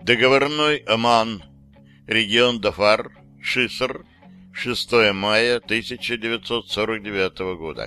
Договорной Оман. Регион Дафар. Шиср. 6 мая 1949 года.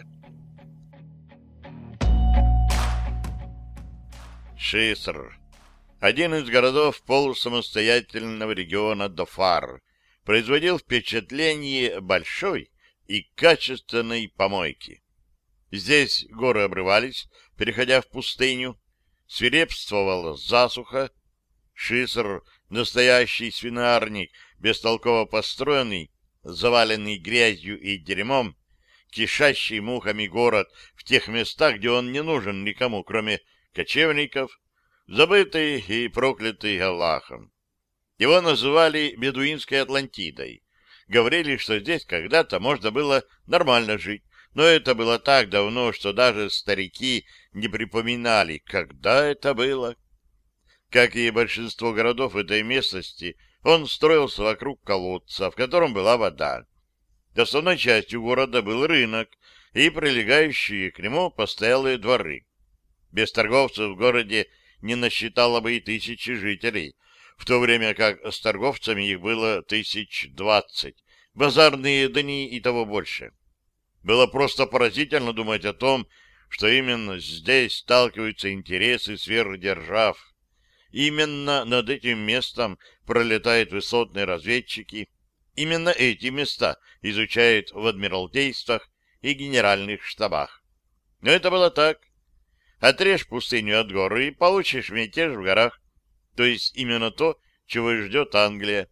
Шиср. Один из городов полусамостоятельного региона Дафар, производил впечатление большой и качественной помойки. Здесь горы обрывались, переходя в пустыню, свирепствовала засуха. Шиср — настоящий свинарник, бестолково построенный, заваленный грязью и дерьмом, кишащий мухами город в тех местах, где он не нужен никому, кроме кочевников, забытый и проклятый Аллахом. Его называли Бедуинской Атлантидой. Говорили, что здесь когда-то можно было нормально жить, но это было так давно, что даже старики не припоминали, когда это было. Как и большинство городов этой местности, он строился вокруг колодца, в котором была вода. Основной частью города был рынок и прилегающие к нему постоялые дворы. Без торговцев в городе не насчитало бы и 1000 жителей, в то время как с торговцами их было 1020, базарные дни и того больше. Было просто поразительно думать о том, что именно здесь сталкиваются интересы сверхдержав. Именно над этим местом пролетают высотные разведчики. Именно эти места изучают в адмиралтействах и генеральных штабах. Но это было так. Отрежь пустыню от гор и получишь мятеж в горах. То есть именно то, чего и ждет Англия.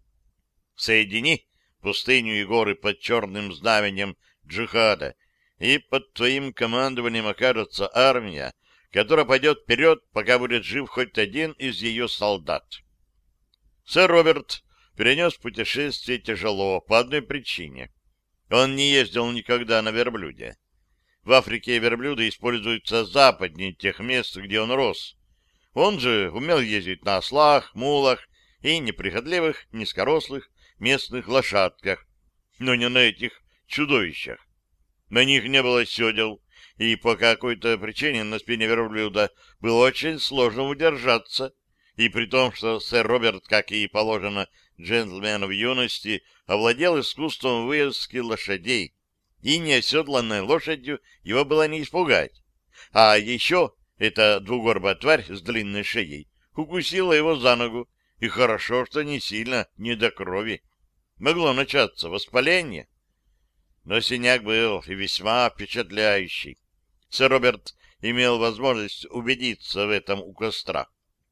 Соедини пустыню и горы под черным знаменем джихада, и под твоим командованием окажется армия, которая пойдет вперед, пока будет жив хоть один из ее солдат. Сэр Роберт перенес путешествие тяжело по одной причине. Он не ездил никогда на верблюде. В Африке верблюды используются западнее тех мест, где он рос. Он же умел ездить на ослах, мулах и неприхотливых, низкорослых местных лошадках, но не на этих чудовищах. На них не было седел, и по какой-то причине на спине верблюда было очень сложно удержаться, и при том, что сэр Роберт, как и положено джентльмену в юности, овладел искусством вывески лошадей, и неоседланной лошадью его было не испугать. А еще эта двугорбая тварь с длинной шеей укусила его за ногу, и хорошо, что не сильно, не до крови. Могло начаться воспаление. Но синяк был и весьма впечатляющий. Сэр Роберт имел возможность убедиться в этом у костра.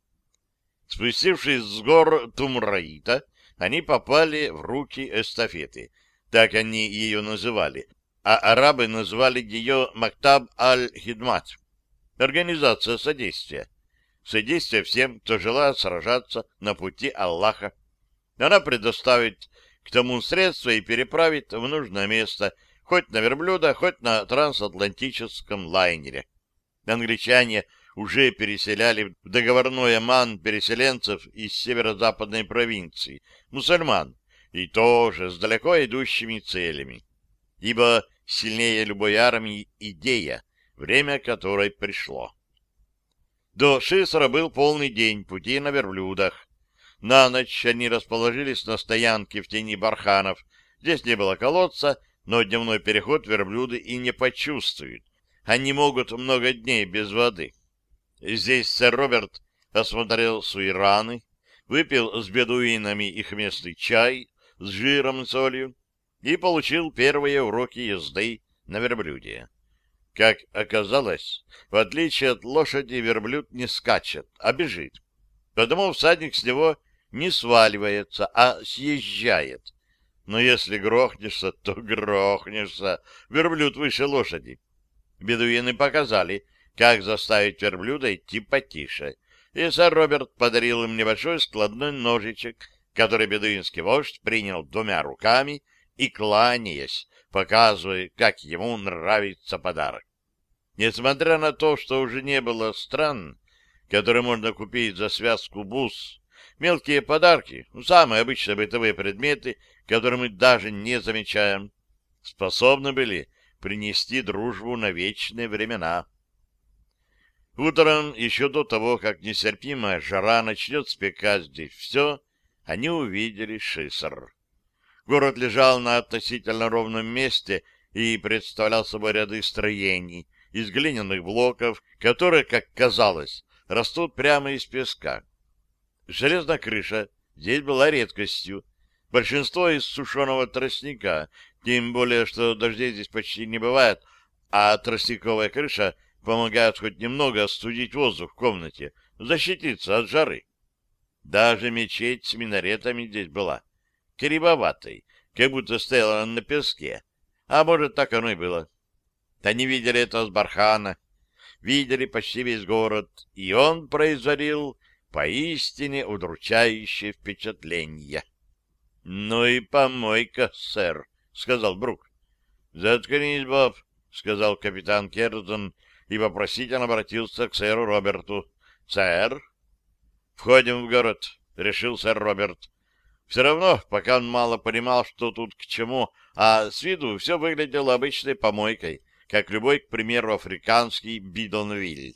Спустившись с гор Тумраита, они попали в руки эстафеты. Так они ее называли. А арабы назвали ее Мактаб аль-Хидмат. Организация содействия. Содействие всем, кто желает сражаться на пути Аллаха. Она предоставит к тому средства и переправит в нужное место, хоть на верблюда, хоть на трансатлантическом лайнере. Англичане уже переселяли в договорной Оман переселенцев из северо-западной провинции, мусульман, и тоже с далеко идущими целями. Ибо сильнее любой армии идея, время которой пришло. До Шисра был полный день пути на верблюдах. На ночь они расположились на стоянке в тени барханов. Здесь не было колодца, но дневной переход верблюды и не почувствуют. Они могут много дней без воды. Здесь сэр Роберт осмотрел свои раны, выпил с бедуинами их местный чай с жиром и солью и получил первые уроки езды на верблюде. Как оказалось, в отличие от лошади, верблюд не скачет, а бежит. Потому всадник с него не сваливается, а съезжает. Но если грохнешься, то грохнешься. Верблюд выше лошади. Бедуины показали, как заставить верблюда идти потише. И сэр Роберт подарил им небольшой складной ножичек, который бедуинский вождь принял 2 руками и, кланяясь, показывая, как ему нравится подарок. Несмотря на то, что уже не было стран, которые можно купить за связку бус, мелкие подарки, самые обычные бытовые предметы, которые мы даже не замечаем, способны были принести дружбу на вечные времена. Утром, еще до того, как нестерпимая жара начнет спекать здесь все, они увидели Шисар. Город лежал на относительно ровном месте и представлял собой ряды строений из глиняных блоков, которые, как казалось, растут прямо из песка. Железная крыша здесь была редкостью. Большинство из сушеного тростника, тем более, что дождей здесь почти не бывает, а тростниковая крыша помогает хоть немного остудить воздух в комнате, защититься от жары. Даже мечеть с минаретами здесь была кривоватой, как будто стояла на песке. А может, так оно и было. Они видели это с бархана, видели почти весь город, и он производил поистине удручающее впечатление. — Ну и помойка, сэр, — сказал Брук. — Заткнись, Боб, — сказал капитан Керзон и вопросительно обратился к сэру Роберту. — Сэр? — Входим в город, — решил сэр Роберт. Все равно, пока он мало понимал, что тут к чему, а с виду все выглядело обычной помойкой, как любой, к примеру, африканский бидонвиль.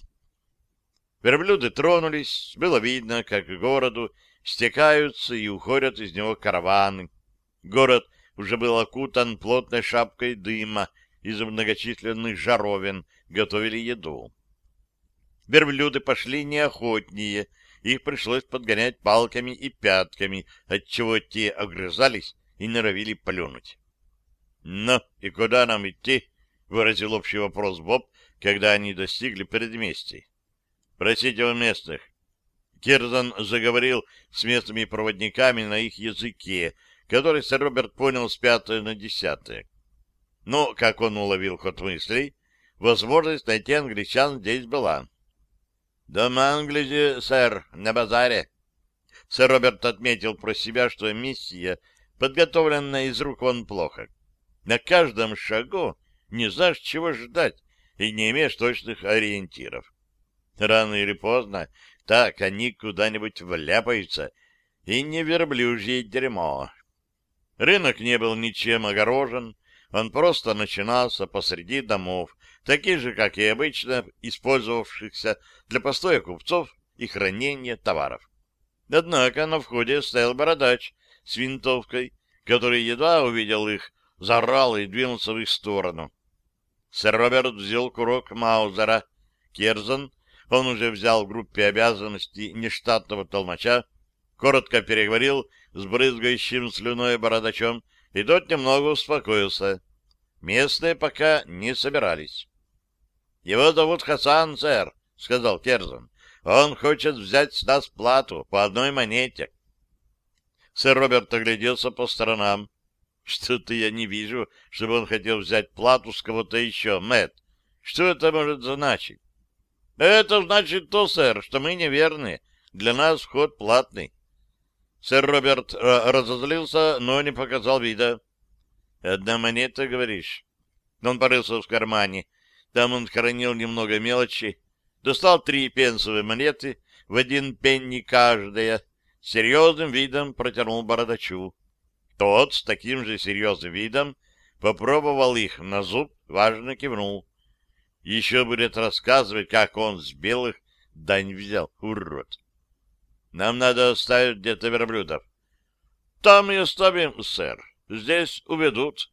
Верблюды тронулись, было видно, как к городу стекаются и уходят из него караваны. Город уже был окутан плотной шапкой дыма, из многочисленных жаровин готовили еду. Верблюды пошли неохотнее, их пришлось подгонять палками и пятками, отчего те огрызались и норовили плюнуть. — Ну, и куда нам идти? — выразил общий вопрос Боб, когда они достигли предместий. — Просите у местных. Керзон заговорил с местными проводниками на их языке, который сэр Роберт понял с 5 на 10. Но, как он уловил ход мыслей, возможность найти англичан здесь была. «Дома Англии, сэр, на базаре». Сэр Роберт отметил про себя, что миссия подготовлена из рук вон плохо. На каждом шагу не знаешь, чего ждать, и не имеешь точных ориентиров. Рано или поздно так они куда-нибудь вляпаются, и не верблюжье дерьмо. Рынок не был ничем огорожен, он просто начинался посреди домов, таких же, как и обычно, использовавшихся для постоя купцов и хранения товаров. Однако на входе стоял бородач с винтовкой, который едва увидел их, заорал и двинулся в их сторону. Сэр Роберт взял курок Маузера. Керзон, он уже взял в группе обязанностей нештатного толмача, коротко переговорил с брызгающим слюной бородачом, и тот немного успокоился. Местные пока не собирались. — Его зовут Хасан, сэр, — сказал Керзон. — Он хочет взять с нас плату по одной монете. Сэр Роберт огляделся по сторонам. — Что-то я не вижу, чтобы он хотел взять плату с кого-то еще, Мэтт. Что это может значить? — Это значит то, сэр, что мы неверны. Для нас вход платный. Сэр Роберт разозлился, но не показал вида. — Одна монета, говоришь? Он порылся в кармане. Там он хранил немного мелочи. Достал 3 пенсовые монеты, в 1 пенни каждая. Серьезным видом протянул бородачу. Тот с таким же серьезным видом попробовал их на зуб, важно кивнул. Еще будет рассказывать, как он с белых дань взял, урод. Нам надо оставить где-то верблюдов. Там и оставим, сэр. Здесь уведут.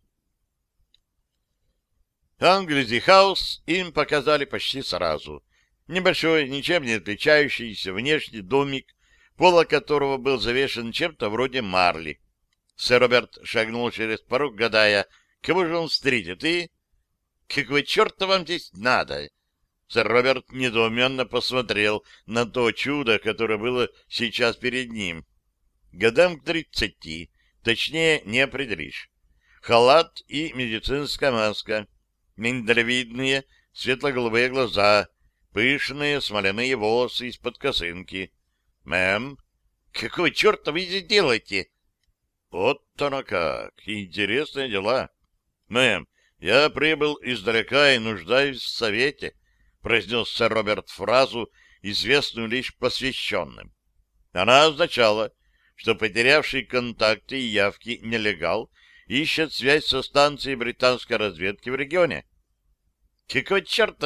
Англизи-хаус им показали почти сразу. Небольшой, ничем не отличающийся внешний домик, полок которого был завешен чем-то вроде марли. Сэр Роберт шагнул через порог, гадая, кого же он встретит, и... «Какого черта вам здесь надо?» Сэр Роберт недоуменно посмотрел на то чудо, которое было сейчас перед ним. Годам к 30, точнее не определишь. Халат и медицинская маска, миндалевидные светло-голубые глаза, пышные смоляные волосы из-под косынки. «Мэм, какого черта вы здесь делаете?» «Вот оно как! Интересные дела!» «Мэм, я прибыл издалека и нуждаюсь в совете», — произнес сэр Роберт фразу, известную лишь посвященным. Она означала, что потерявший контакты и явки нелегал ищет связь со станцией британской разведки в регионе. — Какого черта?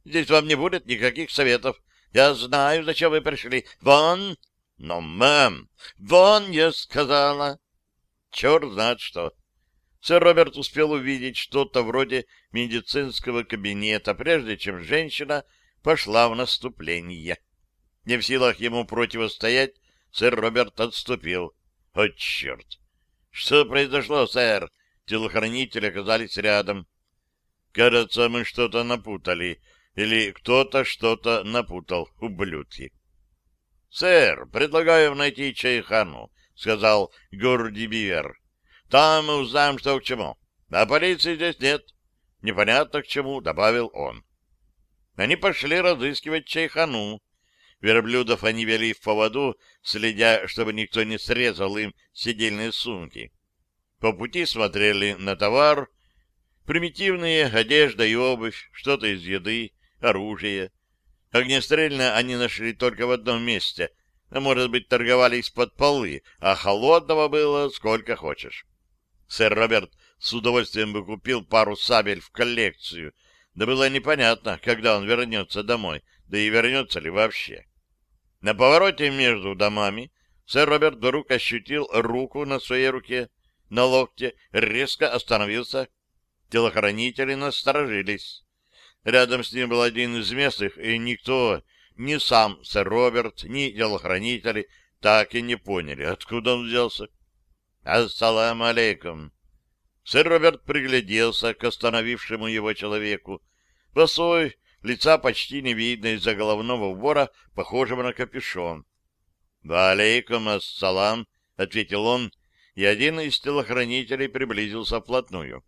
Здесь вам не будет никаких советов. Я знаю, зачем вы пришли. Вон! Но, мэм, вон, я сказала. Черт знает что. Сэр Роберт успел увидеть что-то вроде медицинского кабинета, прежде чем женщина пошла в наступление. Не в силах ему противостоять, сэр Роберт отступил. О, черт! Что произошло, сэр? Телохранители оказались рядом. Кажется, мы что-то напутали. Или кто-то что-то напутал, ублюдки. — Сэр, предлагаю найти чайхану, — сказал Горди Бивер. — Там мы узнаем, что к чему. А полиции здесь нет. Непонятно к чему, — добавил он. Они пошли разыскивать чайхану. Верблюдов они вели в поводу, следя, чтобы никто не срезал им седельные сумки. По пути смотрели на товар, примитивные одежда и обувь, что-то из еды, оружие. Огнестрельное они нашли только в одном месте, а, может быть, торговали из-под полы, а холодного было сколько хочешь. Сэр Роберт с удовольствием бы купил пару сабель в коллекцию, да было непонятно, когда он вернется домой, да и вернется ли вообще. На повороте между домами сэр Роберт вдруг ощутил руку на своей руке, на локте, резко остановился. Телохранители насторожились. Рядом с ним был один из местных, и никто, ни сам сэр Роберт, ни телохранители, так и не поняли, откуда он взялся. «Ассаламу алейкум!» Сэр Роберт пригляделся к остановившему его человеку. Босой, лица почти не видно из-за головного убора, похожего на капюшон. «Ва алейкум ассалам!» — ответил он, и один из телохранителей приблизился вплотную.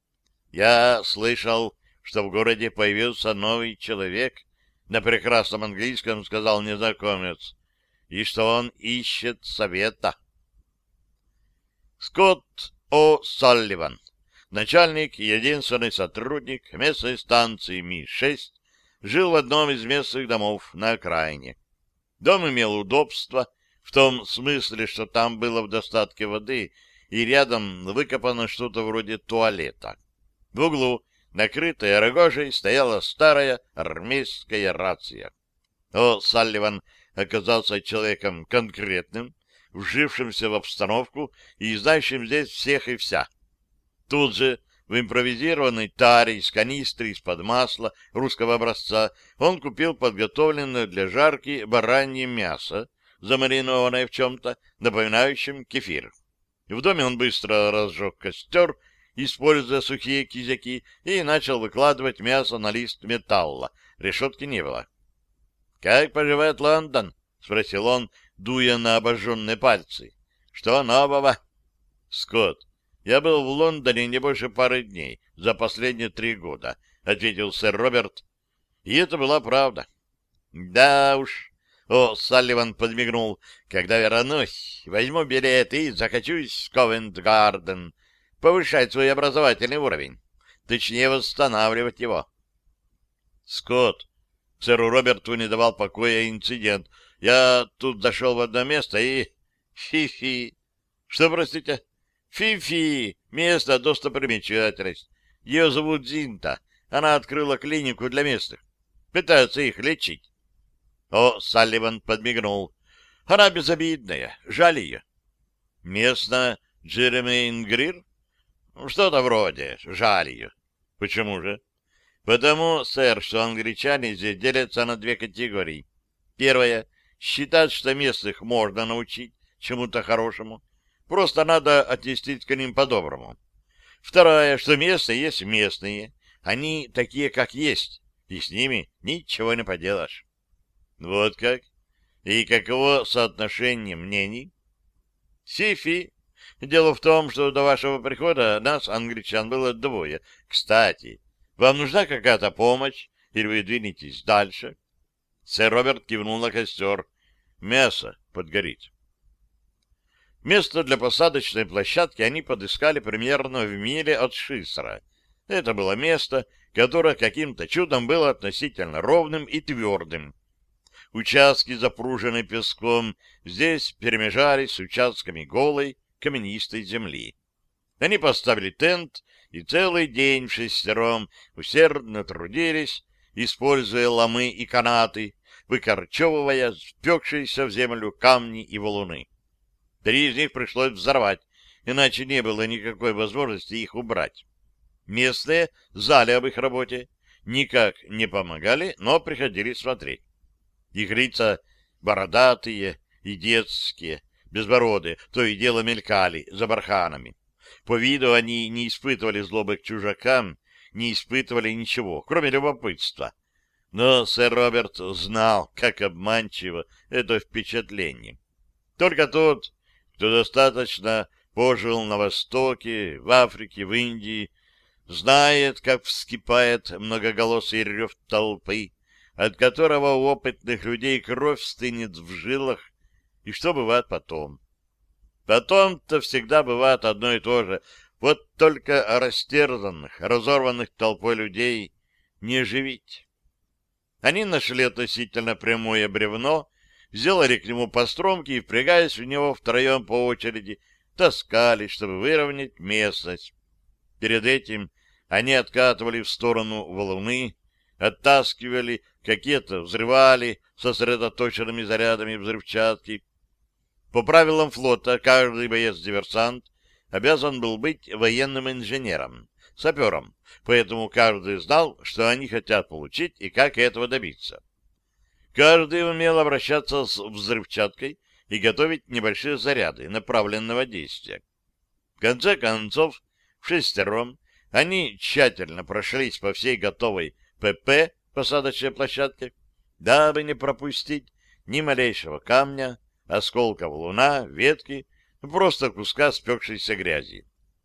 «Я слышал, что в городе появился новый человек», — на прекрасном английском сказал незнакомец, — «и что он ищет совета». Скотт О'Салливан, начальник и единственный сотрудник местной станции Ми-6, жил в одном из местных домов на окраине. Дом имел удобство в том смысле, что там было в достатке воды, и рядом выкопано что-то вроде туалета. В углу, накрытая рогожей, стояла старая армейская рация. О'Салливан оказался человеком конкретным, вжившимся в обстановку и знающим здесь всех и вся. Тут же, в импровизированной таре из канистры из-под масла русского образца, он купил подготовленное для жарки баранье мясо, замаринованное в чем-то, напоминающем кефир. В доме он быстро разжег костер, используя сухие кизяки, и начал выкладывать мясо на лист металла. Решетки не было. — Как поживает Лондон? — спросил он, дуя на обожженные пальцы. — Что нового? — Скотт, я был в Лондоне не больше пары дней за последние 3 года, — ответил сэр Роберт. И это была правда. — Да уж. О'Салливан подмигнул. — Когда вернусь, возьму билет и закачусь в Ковент-Гарден, повышать свой образовательный уровень, точнее восстанавливать его. — Скотт, сэру Роберту не давал покоя инцидент. Я тут зашел в одно место и... Фи-фи. Что, простите? Фи-фи. Место достопримечательность. Ее зовут Зинта. Она открыла клинику для местных. Пытаются их лечить. О'Салливан подмигнул. Она безобидная. Жаль ее. Местно Джеремейн Грир? Что-то вроде. Жаль ее. Почему же? Потому, сэр, что англичане здесь делятся на 2 категории. Первая — считать, что местных можно научить чему-то хорошему. Просто надо отнестись к ним по-доброму. Вторая, что местные есть местные. Они такие, как есть, и с ними ничего не поделаешь. Вот как? И каково соотношение мнений? Фи-фи. Дело в том, что до вашего прихода нас, англичан, было 2. Кстати, вам нужна какая-то помощь, или вы двинетесь дальше? Сэр Роберт кивнул на костер. Мясо подгорит. Место для посадочной площадки они подыскали примерно в миле от Шисра. Это было место, которое каким-то чудом было относительно ровным и твердым. Участки, запруженные песком, здесь перемежались с участками голой каменистой земли. Они поставили тент и целый день вшестером усердно трудились, используя ломы и канаты, выкорчевывая впекшиеся в землю камни и валуны. 3 из них пришлось взорвать, иначе не было никакой возможности их убрать. Местные знали об их работе, никак не помогали, но приходили смотреть. Их лица бородатые и детские, безбородые, то и дело мелькали за барханами. По виду они не испытывали злобы к чужакам, не испытывали ничего, кроме любопытства. Но сэр Роберт знал, как обманчиво это впечатление. Только тот, кто достаточно пожил на Востоке, в Африке, в Индии, знает, как вскипает многоголосый рев толпы, от которого у опытных людей кровь стынет в жилах, и что бывает потом. Потом-то всегда бывает одно и то же, вот только растерзанных, разорванных толпой людей не оживить. Они нашли относительно прямое бревно, сделали к нему постромки и, впрягаясь в него втроем по очереди, таскали, чтобы выровнять местность. Перед этим они откатывали в сторону валуны, оттаскивали, какие-то взрывали сосредоточенными зарядами взрывчатки. По правилам флота каждый боец-диверсант обязан был быть военным инженером, сапером, поэтому каждый знал, что они хотят получить и как этого добиться. Каждый умел обращаться с взрывчаткой и готовить небольшие заряды направленного действия. В конце концов, вшестером они тщательно прошлись по всей готовой ПП посадочной площадке, дабы не пропустить ни малейшего камня, осколка валуна, ветки, просто куска спекшейся грязи.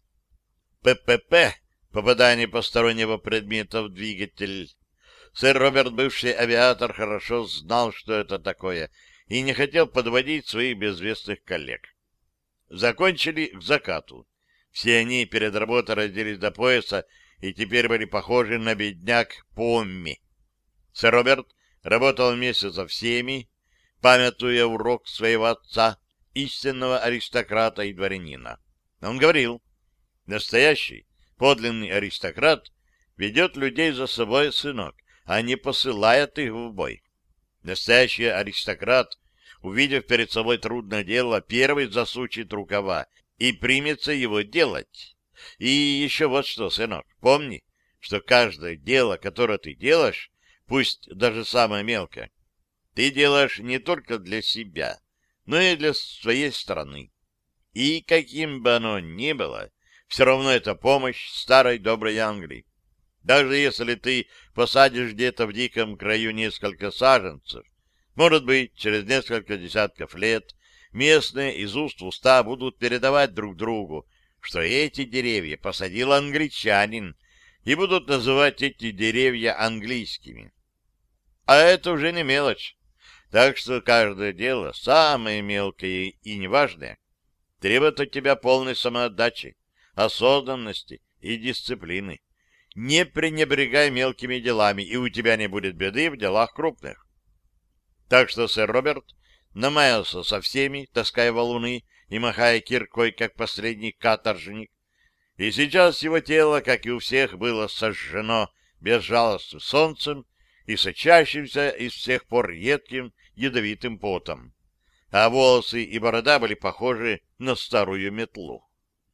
ППП — попадание постороннего предмета в двигатель. Сэр Роберт, бывший авиатор, хорошо знал, что это такое, и не хотел подводить своих безвестных коллег. Закончили к закату. Все они перед работой разделись до пояса и теперь были похожи на бедняк Помми. Сэр Роберт работал вместе со всеми, памятуя урок своего отца, истинного аристократа и дворянина. Он говорил, настоящий, подлинный аристократ ведет людей за собой, сынок, а не посылает их в бой. Настоящий аристократ, увидев перед собой трудное дело, первый засучит рукава и примется его делать. И еще вот что, сынок, помни, что каждое дело, которое ты делаешь, пусть даже самое мелкое, ты делаешь не только для себя, но и для своей страны. И каким бы оно ни было, все равно это помощь старой доброй Англии. Даже если ты посадишь где-то в диком краю несколько саженцев, может быть, через несколько десятков лет местные из уст в уста будут передавать друг другу, что эти деревья посадил англичанин, и будут называть эти деревья английскими. А это уже не мелочь. Так что каждое дело, самое мелкое и неважное, требует от тебя полной самоотдачи, осознанности и дисциплины. Не пренебрегай мелкими делами, и у тебя не будет беды в делах крупных. Так что сэр Роберт намаялся со всеми, таская валуны и махая киркой, как последний каторжник. И сейчас его тело, как и у всех, было сожжено безжалостным солнцем и сочащимся из всех пор едким ядовитым потом. А волосы и борода были похожи на старую метлу.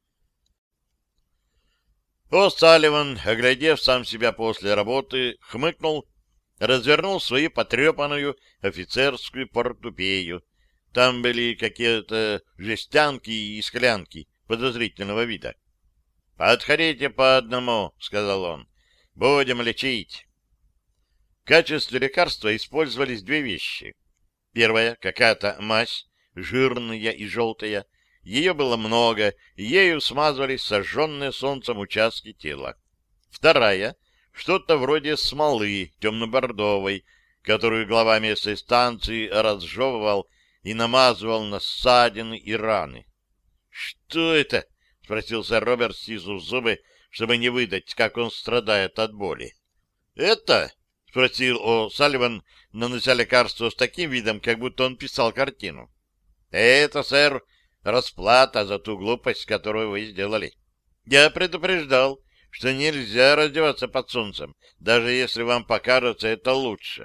О'Салливан, оглядев сам себя после работы, хмыкнул, развернул свою потрепанную офицерскую портупею. Там были какие-то жестянки и склянки подозрительного вида. — Подходите по одному, — сказал он. — Будем лечить. В качестве лекарства использовались 2 вещи. Первая — какая-то мазь, жирная и желтая. Ее было много, и ею смазывались сожженные солнцем участки тела. Вторая — что-то вроде смолы темно-бордовой, которую глава местной станции разжевывал и намазывал на ссадины и раны. — Что это? — спросил сэр Роберт, стиснув зубы, чтобы не выдать, как он страдает от боли. — Это? — спросил О'Салливан, нанося лекарство с таким видом, как будто он писал картину. — Это, сэр, расплата за ту глупость, которую вы сделали. Я предупреждал, что нельзя раздеваться под солнцем, даже если вам покажется это лучше.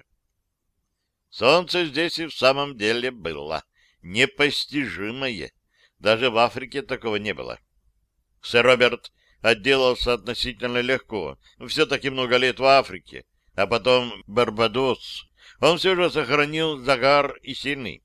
Солнце здесь и в самом деле было непостижимое. Даже в Африке такого не было. Сэр Роберт отделался относительно легко. Все-таки много лет в Африке. А потом Барбадос. Он все же сохранил загар и сильный.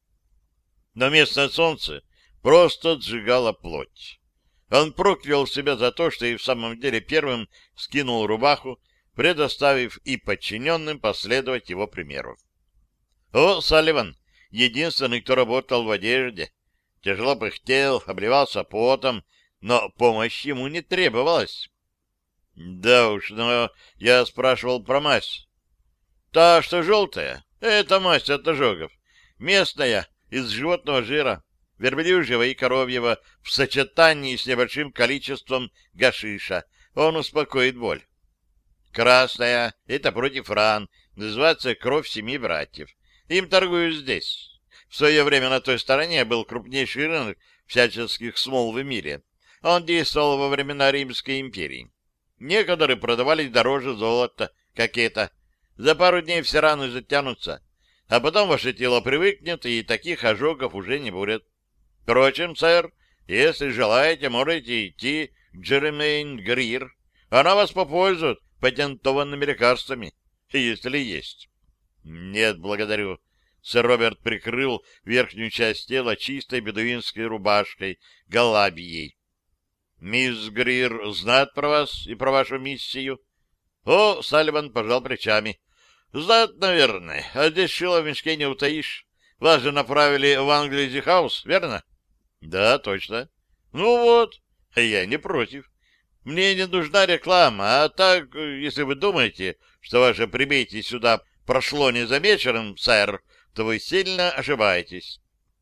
Но местное солнце просто сжигало плоть. Он проклял себя за то, что и в самом деле первым скинул рубаху, предоставив и подчиненным последовать его примеру. Салливан, единственный, кто работал в одежде, тяжело пыхтел, обливался потом, но помощь ему не требовалась. Да уж, но я спрашивал про мазь. Та, что желтая, это мазь от ожогов. Местная, из животного жира, верблюжьего и коровьего, в сочетании с небольшим количеством гашиша. Он успокоит боль. Красная — это против ран, называется кровь семи братьев. Им торгуют здесь. В свое время на той стороне был крупнейший рынок всяческих смол в мире. Он действовал во времена Римской империи. Некоторые продавались дороже золота, как это. За пару дней все раны затянутся, а потом ваше тело привыкнет, и таких ожогов уже не будет. Впрочем, сэр, если желаете, можете идти к Джеремейн Грир. Она вас попользует патентованными лекарствами, если есть. Нет, благодарю. Сэр Роберт прикрыл верхнюю часть тела чистой бедуинской рубашкой, галабией. Мисс Грир знает про вас и про вашу миссию? Салливан пожал плечами. Знает, наверное. А здесь шило в мешке не утаишь. Вас же направили в Англизи Хаус, верно? Да, точно. Ну вот, я не против. Мне не нужна реклама, а так, если вы думаете, что ваше прибытие сюда прошло незамеченным, сэр, то вы сильно ошибаетесь.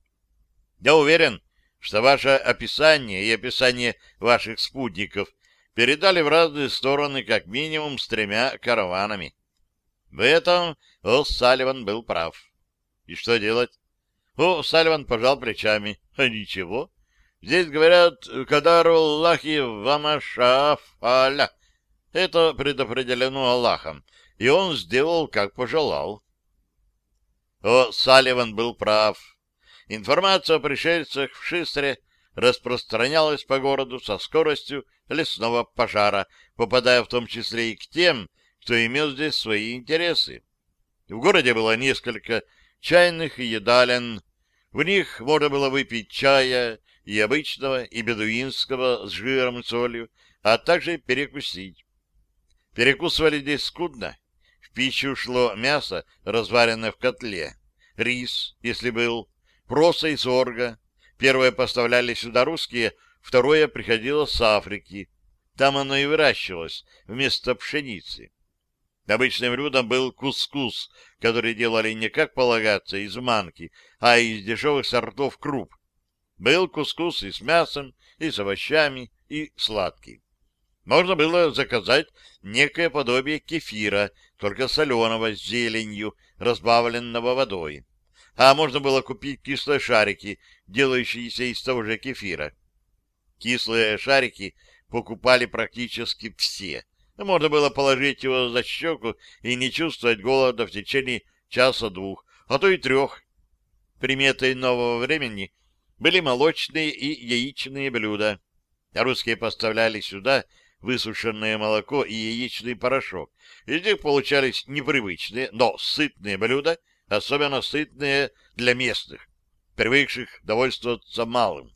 Я уверен, что ваше описание и описание ваших спутников передали в разные стороны как минимум с 3 караванами. В этом О'Салливан был прав. И что делать? О'Салливан пожал плечами. А ничего. Здесь говорят «Кадаруллахи вамашафаля». Это предопределено Аллахом, и он сделал, как пожелал. О'Салливан был прав. Информация о пришельцах в Шистре распространялась по городу со скоростью лесного пожара, попадая в том числе и к тем, кто имел здесь свои интересы. В городе было несколько чайных и едален. В них можно было выпить чая и обычного, и бедуинского с жиром и солью, а также перекусить. Перекусывали здесь скудно. В пищу шло мясо, разваренное в котле, рис, если был, проса и сорга. Первое поставляли сюда русские, второе приходило с Африки. Там оно и выращивалось вместо пшеницы. Обычным блюдом был кускус, который делали не как полагается из манки, а из дешевых сортов круп. Был кускус и с мясом, и с овощами, и сладкий. Можно было заказать некое подобие кефира, только соленого, с зеленью, разбавленного водой. А можно было купить кислые шарики, делающиеся из того же кефира. Кислые шарики покупали практически все. Можно было положить его за щеку и не чувствовать голода в течение часа-двух, а то и 3. Приметой нового времени были молочные и яичные блюда. Русские поставляли сюда высушенное молоко и яичный порошок. Из них получались непривычные, но сытные блюда, особенно сытные для местных, привыкших довольствоваться малым.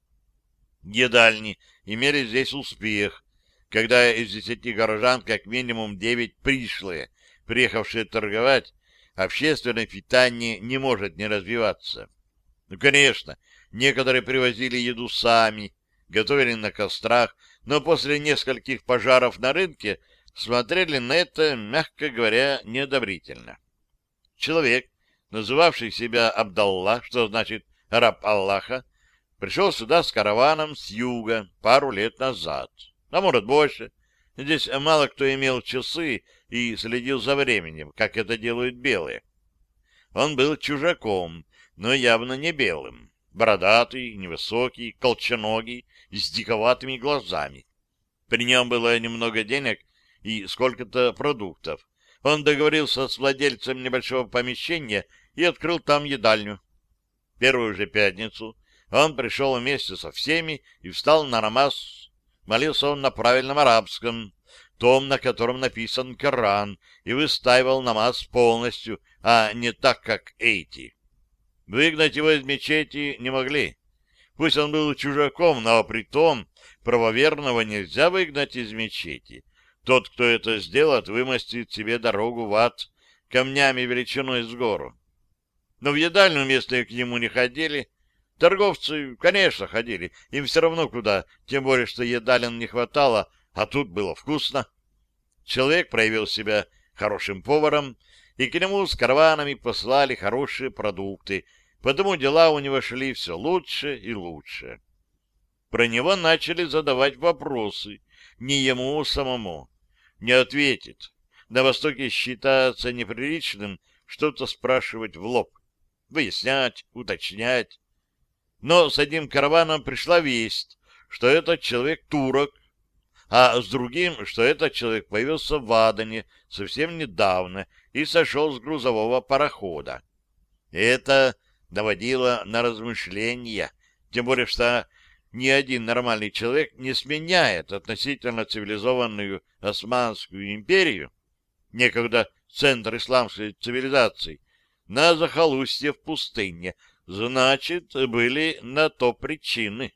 Едальни имели здесь успех, когда из 10 горожан как минимум 9 пришлые, приехавшие торговать, общественное питание не может не развиваться. Ну, конечно, некоторые привозили еду сами, готовили на кострах, но после нескольких пожаров на рынке смотрели на это, мягко говоря, неодобрительно. Человек, называвший себя Абдалла, что значит «раб Аллаха», пришел сюда с караваном с юга пару лет назад. А может, больше. Здесь мало кто имел часы и следил за временем, как это делают белые. Он был чужаком, но явно не белым. Бородатый, невысокий, колченогий, с диковатыми глазами. При нем было немного денег и сколько-то продуктов. Он договорился с владельцем небольшого помещения и открыл там едальню. Первую же пятницу он пришел вместе со всеми и встал на намаз. Молился он на правильном арабском, том, на котором написан Коран, и выстаивал намаз полностью, а не так, как эти. Выгнать его из мечети не могли. Пусть он был чужаком, но при том правоверного нельзя выгнать из мечети. Тот, кто это сделает, вымостит себе дорогу в ад камнями величиной с гору. Но в едальню местные к нему не ходили. Торговцы, конечно, ходили. Им все равно куда, тем более, что едалин не хватало, а тут было вкусно. Человек проявил себя хорошим поваром, и к нему с караванами послали хорошие продукты, потому дела у него шли все лучше и лучше. Про него начали задавать вопросы, не ему самому. Не ответит. На Востоке считается неприличным что-то спрашивать в лоб, выяснять, уточнять. Но с одним караваном пришла весть, что этот человек турок, а с другим, что этот человек появился в Адане совсем недавно и сошел с грузового парохода. Это наводило на размышления, тем более что ни один нормальный человек не сменяет относительно цивилизованную Османскую империю, некогда центр исламской цивилизации, на захолустье в пустыне. Значит, были на то причины.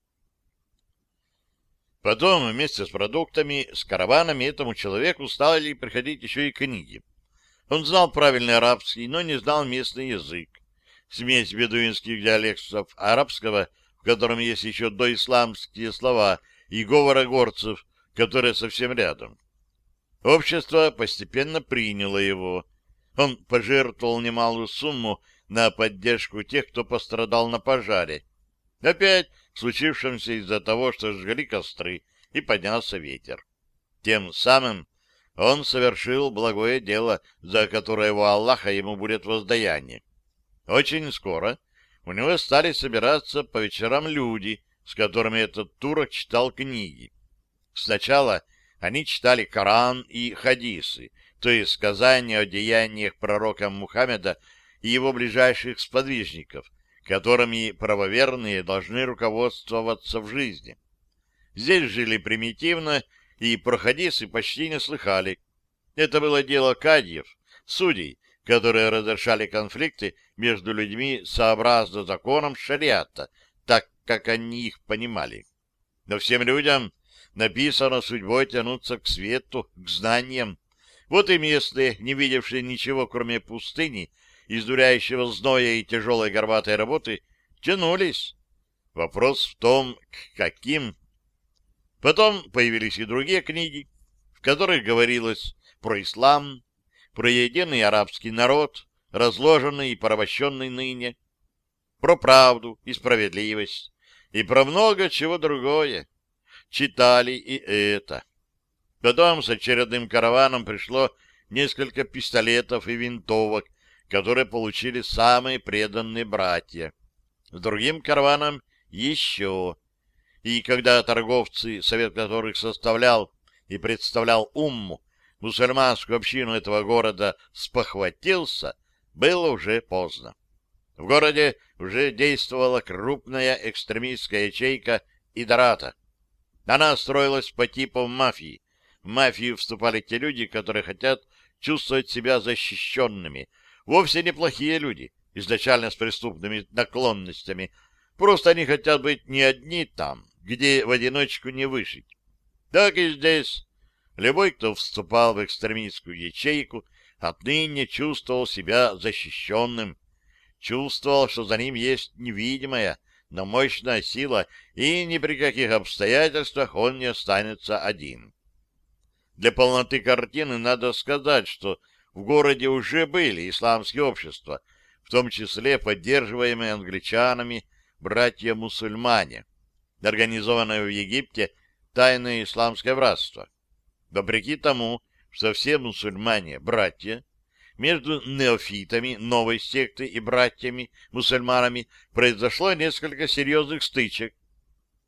Потом вместе с продуктами, с караванами этому человеку стали приходить еще и книги. Он знал правильный арабский, но не знал местный язык. Смесь бедуинских диалектов арабского, в котором есть еще доисламские слова, и говора горцев, которые совсем рядом. Общество постепенно приняло его. Он пожертвовал немалую сумму на поддержку тех, кто пострадал на пожаре. Опять случившемся из-за того, что сжгли костры, и поднялся ветер. Тем самым он совершил благое дело, за которое у Аллаха ему будет воздаяние. Очень скоро у него стали собираться по вечерам люди, с которыми этот турок читал книги. Сначала они читали Коран и хадисы, то есть сказания о деяниях пророка Мухаммеда и его ближайших сподвижников, которыми правоверные должны руководствоваться в жизни. Здесь жили примитивно, и про хадисы почти не слыхали. Это было дело кадьев, судей, которые разрешали конфликты между людьми сообразно законам шариата, так, как они их понимали. Но всем людям написано судьбой тянуться к свету, к знаниям. Вот и местные, не видевшие ничего, кроме пустыни, издуряющего зноя и тяжелой горбатой работы, тянулись. Вопрос в том, к каким. Потом появились и другие книги, в которых говорилось про ислам, про единый арабский народ, разложенный и порабощенный ныне, про правду и справедливость, и про много чего другое. Читали и это. Потом с очередным караваном пришло несколько пистолетов и винтовок, которые получили самые преданные братья. С другим караваном еще. И когда торговцы, совет которых составлял и представлял умму, мусульманскую общину этого города, спохватился, было уже поздно. В городе уже действовала крупная экстремистская ячейка Идарата. Она строилась по типу мафии. В мафию вступали те люди, которые хотят чувствовать себя защищенными. Вовсе неплохие люди, изначально с преступными наклонностями. Просто они хотят быть не одни там, где в одиночку не выжить. Так и здесь. Любой, кто вступал в экстремистскую ячейку, отныне чувствовал себя защищенным. Чувствовал, что за ним есть невидимая, но мощная сила, и ни при каких обстоятельствах он не останется один. Для полноты картины надо сказать, что в городе уже были исламские общества, в том числе поддерживаемые англичанами братья-мусульмане, организованное в Египте тайное исламское братство. Вопреки тому, что все мусульмане — братья, между неофитами новой секты и братьями-мусульманами произошло несколько серьезных стычек.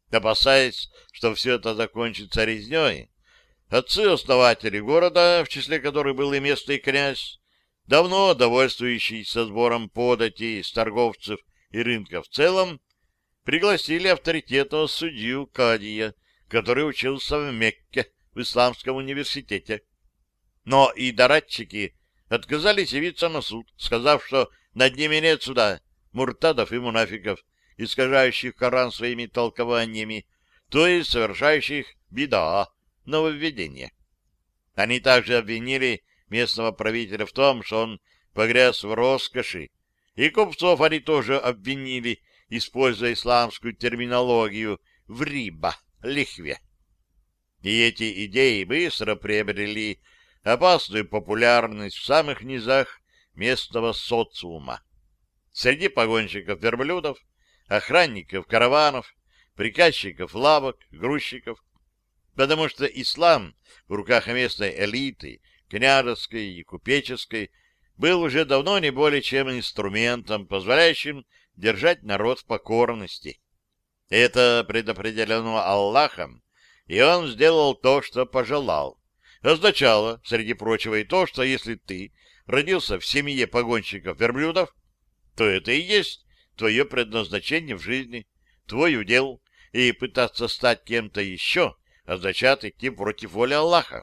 Опасаясь, что все это закончится резней, отцы-основатели города, в числе которых был и местный князь, давно довольствующийся сбором податей с торговцев и рынка в целом, пригласили авторитетного судью Кадия, который учился в Мекке в Исламском университете. Но и дорадчики отказались явиться на суд, сказав, что над ними нет суда, муртадов и мунафиков, искажающих Коран своими толкованиями, то есть совершающих бида, нововведение. Они также обвинили местного правителя в том, что он погряз в роскоши, и купцов они тоже обвинили, используя исламскую терминологию, в риба, лихве. И эти идеи быстро приобрели опасную популярность в самых низах местного социума. Среди погонщиков верблюдов, охранников караванов, приказчиков лавок, грузчиков, потому что ислам в руках местной элиты, княжеской и купеческой, был уже давно не более чем инструментом, позволяющим держать народ в покорности. Это предопределено Аллахом, и он сделал то, что пожелал. Означало, среди прочего, и то, что если ты родился в семье погонщиков верблюдов, то это и есть твое предназначение в жизни, твой удел, и пытаться стать кем-то еще означает идти против воли Аллаха.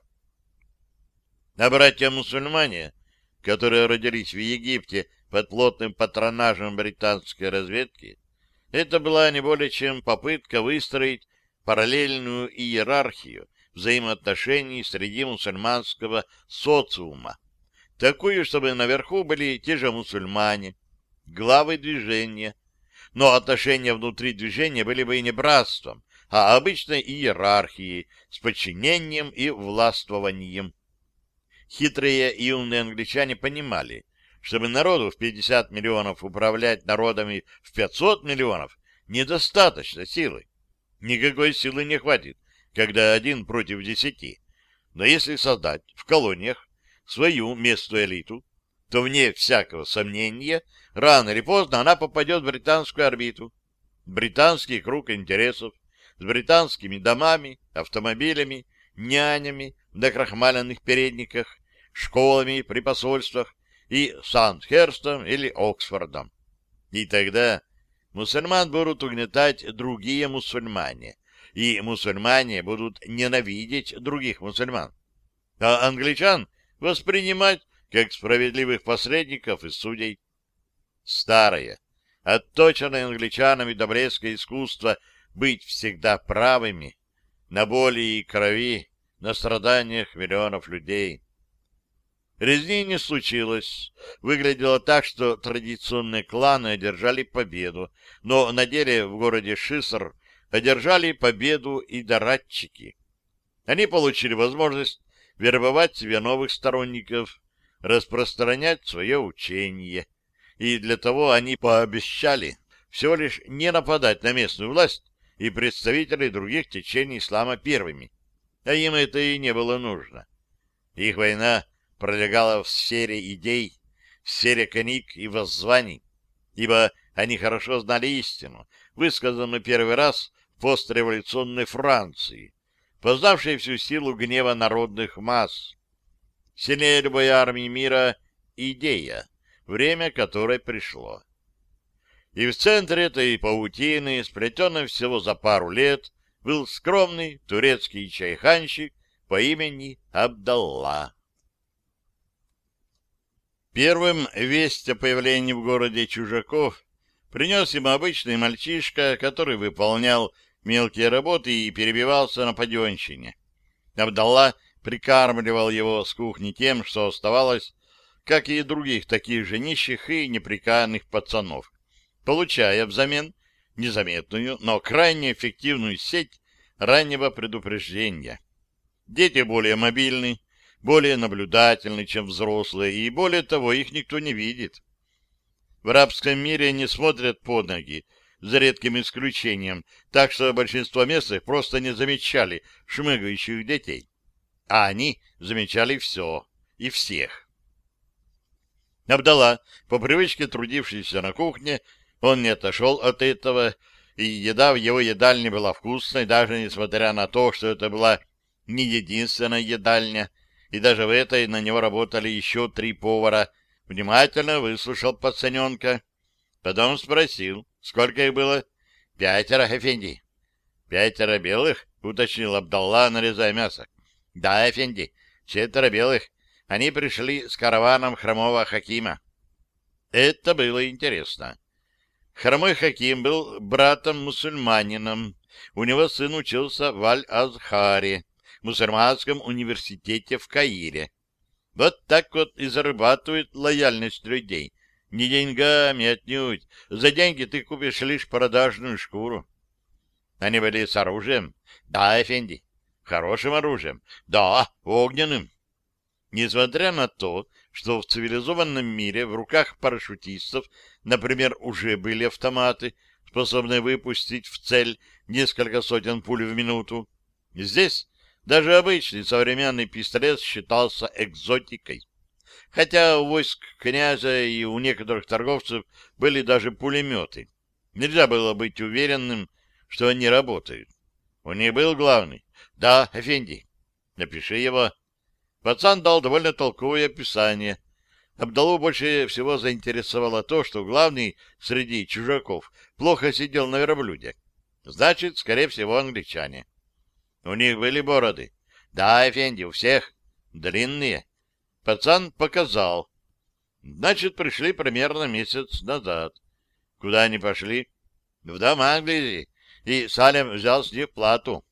А братья-мусульмане, которые родились в Египте под плотным патронажем британской разведки, это была не более чем попытка выстроить параллельную иерархию взаимоотношений среди мусульманского социума, такую, чтобы наверху были те же мусульмане, главы движения, но отношения внутри движения были бы и не братством, а обычной иерархией с подчинением и властвованием. Хитрые и умные англичане понимали, чтобы народу в 50 миллионов управлять народами в 500 миллионов недостаточно силы. Никакой силы не хватит, когда 1 против 10. Но если создать в колониях свою местную элиту, то вне всякого сомнения, рано или поздно она попадет в британскую орбиту, британский круг интересов, с британскими домами, автомобилями, нянями в накрахмаленных передниках, школами при посольствах и Сандхерстом или Оксфордом. И тогда мусульман будут угнетать другие мусульмане, и мусульмане будут ненавидеть других мусульман, а англичан воспринимать как справедливых посредников и судей. Старое, отточенное англичанами до блеска искусство быть всегда правыми, на боли и крови, на страданиях миллионов людей. Резни не случилось. Выглядело так, что традиционные кланы одержали победу, но на деле в городе Шиср одержали победу и дорадчики. Они получили возможность вербовать себе новых сторонников, распространять свое учение. И для того они пообещали всего лишь не нападать на местную власть и представителей других течений ислама первыми. А им это и не было нужно. Их война пролегала в сфере идей, в сфере книг и воззваний, ибо они хорошо знали истину, высказанную первый раз в постреволюционной Франции, познавшей всю силу гнева народных масс. Сильнее любой армии мира — идея, время которой пришло. И в центре этой паутины, сплетенной всего за пару лет, был скромный турецкий чайханщик по имени Абдалла. Первым весть о появлении в городе чужаков принес им обычный мальчишка, который выполнял мелкие работы и перебивался на паденщине. Абдалла прикармливал его с кухни тем, что оставалось, как и других таких же нищих и неприкаянных пацанов, получая взамен незаметную, но крайне эффективную сеть раннего предупреждения. Дети более мобильны, более наблюдательны, чем взрослые, и более того, их никто не видит. В арабском мире не смотрят под ноги, за редким исключением, так что большинство местных просто не замечали шмыгающих детей. А они замечали все и всех. Абдалла, по привычке трудившийся на кухне, он не отошел от этого и еда в его едальне была вкусной, даже несмотря на то, что это была не единственная едальня, и даже в этой на него работали еще 3 повара, внимательно выслушал пацаненка, потом спросил, сколько их было. 5, эфенди. 5 белых? — уточнил Абдалла, нарезая мясо. — Да, эфенди, 4 белых. Они пришли с караваном хромого Хакима. Это было интересно. Хромой Хаким был братом-мусульманином. У него сын учился в Аль-Азхаре, мусульманском университете в Каире. Вот так вот и зарабатывают лояльность людей. Не деньгами отнюдь. За деньги ты купишь лишь продажную шкуру. Они были с оружием? Да, эфенди. Хорошим оружием? Да, огненным. Несмотря на то, что в цивилизованном мире в руках парашютистов, например, уже были автоматы, способные выпустить в цель несколько сотен пуль в минуту, здесь даже обычный современный пистолет считался экзотикой. Хотя у войск князя и у некоторых торговцев были даже пулеметы. Нельзя было быть уверенным, что они работают. У них был главный. Да, эфенди. Напиши его. Пацан дал довольно толковое описание. Абдаллу больше всего заинтересовало то, что главный среди чужаков плохо сидел на верблюде. Значит, скорее всего, англичане. У них были бороды. Да, эфенди, у всех. Длинные. Пацан показал. Значит, пришли примерно месяц назад. Куда они пошли? В дом Англии. И Салем взял с них плату.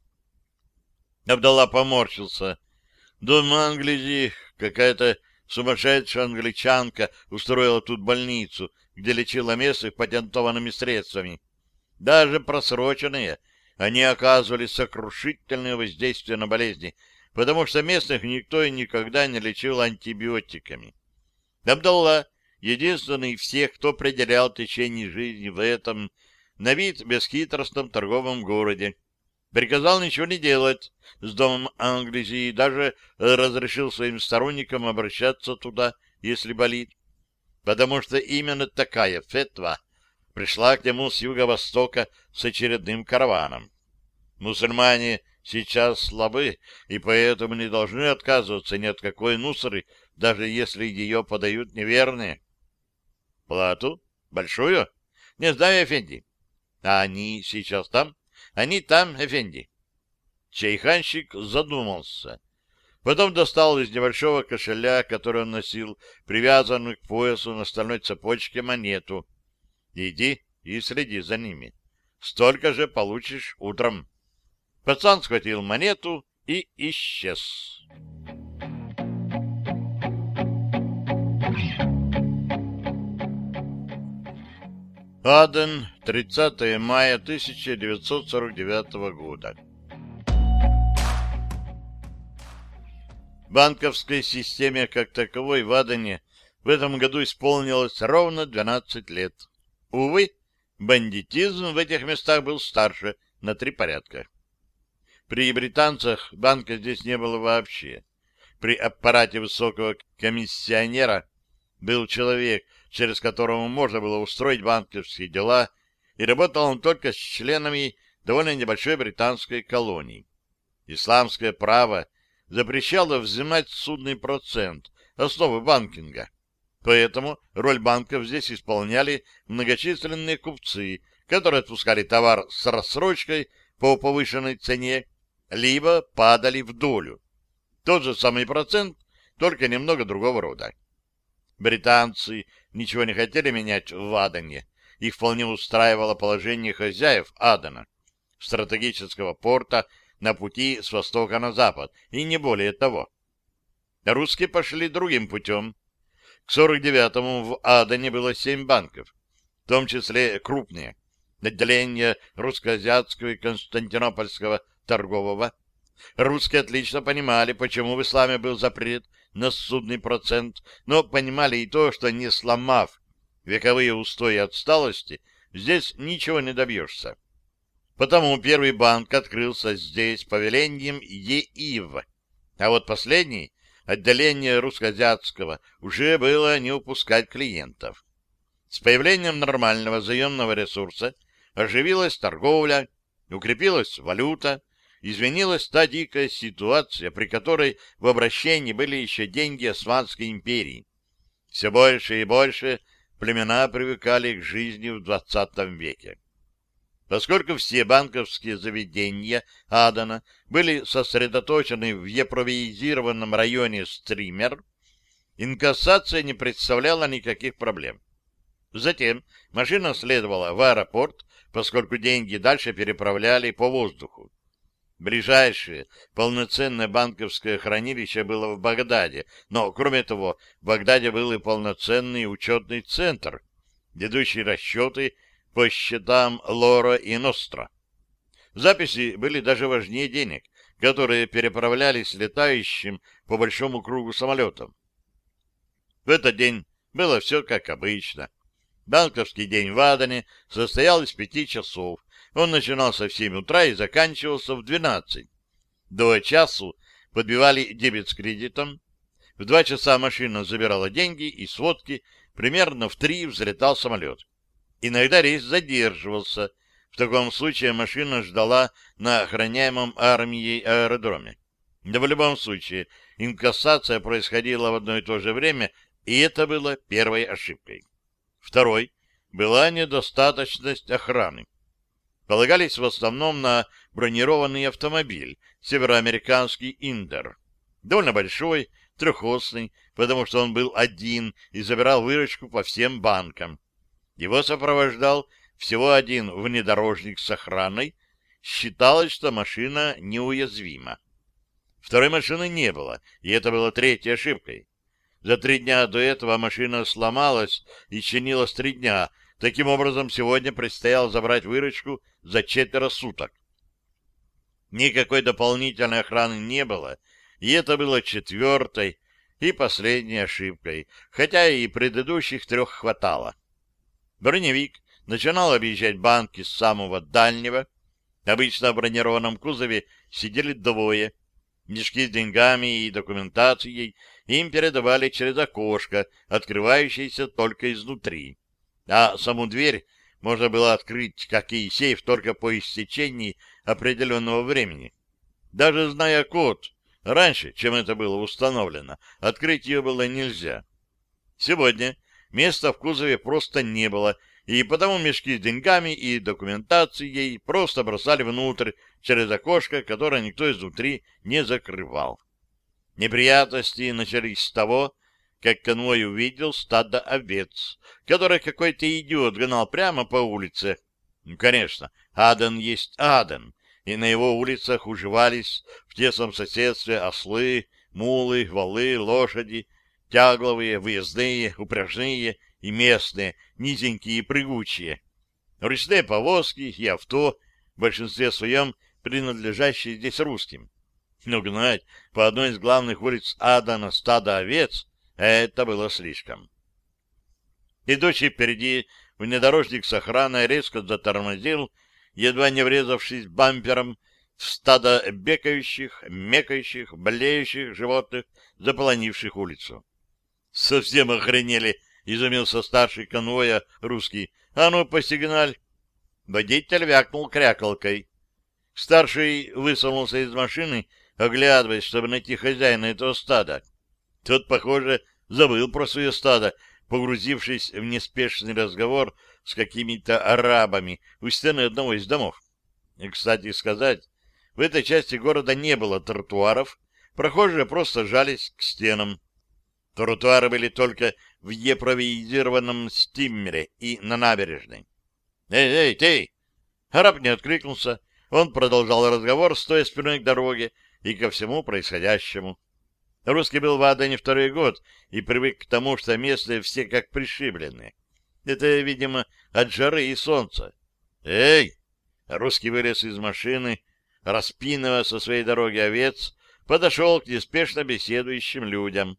Абдалла поморщился. Дом Англии, какая-то сумасшедшая англичанка устроила тут больницу, где лечила местных патентованными средствами. Даже просроченные, они оказывали сокрушительное воздействие на болезни, потому что местных никто и никогда не лечил антибиотиками. Абдалла — единственный из всех, кто определял течение жизни в этом, на вид бесхитростном торговом городе. Приказал ничего не делать с домом Англии и даже разрешил своим сторонникам обращаться туда, если болит. Потому что именно такая фетва пришла к нему с юго-востока с очередным караваном. Мусульмане сейчас слабы, и поэтому не должны отказываться ни от какой нусры, даже если ее подают неверные. Плату? Большую? Не знаю, эфенди. А они сейчас там? Они там, эфенди. Чайханщик задумался. Потом достал из небольшого кошеля, который он носил, привязанную к поясу на стальной цепочке, монету. Иди и следи за ними. Столько же получишь утром. Пацан схватил монету и исчез. Аден, 30 мая 1949 года. Банковской системе как таковой в Адене в этом году исполнилось ровно 12 лет. Увы, бандитизм в этих местах был старше на 3 порядка. При британцах банка здесь не было вообще. При аппарате высокого комиссионера был человек, через которого можно было устроить банковские дела, и работал он только с членами довольно небольшой британской колонии. Исламское право запрещало взимать судный процент, основы банкинга. Поэтому роль банков здесь исполняли многочисленные купцы, которые отпускали товар с рассрочкой по повышенной цене, либо падали в долю. Тот же самый процент, только немного другого рода. Британцы ничего не хотели менять в Адене. Их вполне устраивало положение хозяев Адена, стратегического порта на пути с востока на запад, и не более того. Русские пошли другим путем. К 49-му в Адене было 7 банков, в том числе крупные, отделения русско-азиатского и константинопольского торгового. Русские отлично понимали, почему в исламе был запрет на судный процент, но понимали и то, что не сломав вековые устои отсталости, здесь ничего не добьешься. Потому первый банк открылся здесь по велениям ЕИВ, а вот последний, отделение русско-азиатского, уже было не упускать клиентов. С появлением нормального заемного ресурса оживилась торговля, укрепилась валюта, изменилась та дикая ситуация, при которой в обращении были еще деньги Османской империи. Все больше и больше племена привыкали к жизни в XX веке. Поскольку все банковские заведения Адена были сосредоточены в импровизированном районе Стример, инкассация не представляла никаких проблем. Затем машина следовала в аэропорт, поскольку деньги дальше переправляли по воздуху. Ближайшее полноценное банковское хранилище было в Багдаде, но, кроме того, в Багдаде был и полноценный учетный центр, ведущий расчеты по счетам Лора и Ностра. Записи были даже важнее денег, которые переправлялись летающим по большому кругу самолетом. В этот день было все как обычно. Банковский день в Адене состоял из 5 часов. Он начинался в 7 утра и заканчивался в 12. До часу подбивали дебет с кредитом. В 2 часа машина забирала деньги и сводки. Примерно в 3 взлетал самолет. Иногда рейс задерживался. В таком случае машина ждала на охраняемом армией аэродроме. Да в любом случае инкассация происходила в одно и то же время, и это было первой ошибкой. Второй была недостаточность охраны. Полагались в основном на бронированный автомобиль, североамериканский Индер. Довольно большой, трехосный, потому что он был один и забирал выручку по всем банкам. Его сопровождал всего один внедорожник с охраной. Считалось, что машина неуязвима. Второй машины не было, и это было третьей ошибкой. За 3 дня до этого машина сломалась и чинилась 3 дня. Таким образом, сегодня предстояло забрать выручку за 4 суток. Никакой дополнительной охраны не было, и это было 4-й и последней ошибкой, хотя и предыдущих 3 хватало. Броневик начинал объезжать банки с самого дальнего. Обычно в бронированном кузове сидели 2. Мешки с деньгами и документацией им передавали через окошко, открывающееся только изнутри. А саму дверь можно было открыть, как и сейф, только по истечении определенного времени. Даже зная код, раньше, чем это было установлено, открыть ее было нельзя. Сегодня места в кузове просто не было, и потому мешки с деньгами и документацией просто бросали внутрь через окошко, которое никто изнутри не закрывал. Неприятности начались с того, как конвой увидел стадо овец, которое какой-то идиот гнал прямо по улице. Конечно, Аден есть Аден, и на его улицах уживались в тесном соседстве ослы, мулы, валы, лошади, тягловые, выездные, упряжные и местные, низенькие и прыгучие, ручные повозки и авто, в большинстве своем принадлежащие здесь русским. Но гнать по одной из главных улиц Адена стадо овец — это было слишком. Идущий впереди внедорожник с охраной резко затормозил, едва не врезавшись бампером в стадо бекающих, мекающих, блеющих животных, заполонивших улицу. «Совсем охренели!» — изумился старший конвоя русский. — А ну, посигналь! Водитель вякнул крякалкой. Старший высунулся из машины, оглядываясь, чтобы найти хозяина этого стада. Тот, похоже, забыл про свое стадо, погрузившись в неспешный разговор с какими-то арабами у стены одного из домов. И, кстати сказать, в этой части города не было тротуаров, прохожие просто жались к стенам. Тротуары были только в импровизированном стиммере и на набережной. «Эй, ты!» Араб не откликнулся. Он продолжал разговор, стоя спиной к дороге и ко всему происходящему. Русский был в Адене 2-й год и привык к тому, что местные все как пришибленные. Это, видимо, от жары и солнца. «Эй!» Русский вылез из машины, распинывая со своей дороги овец, подошел к неспешно беседующим людям.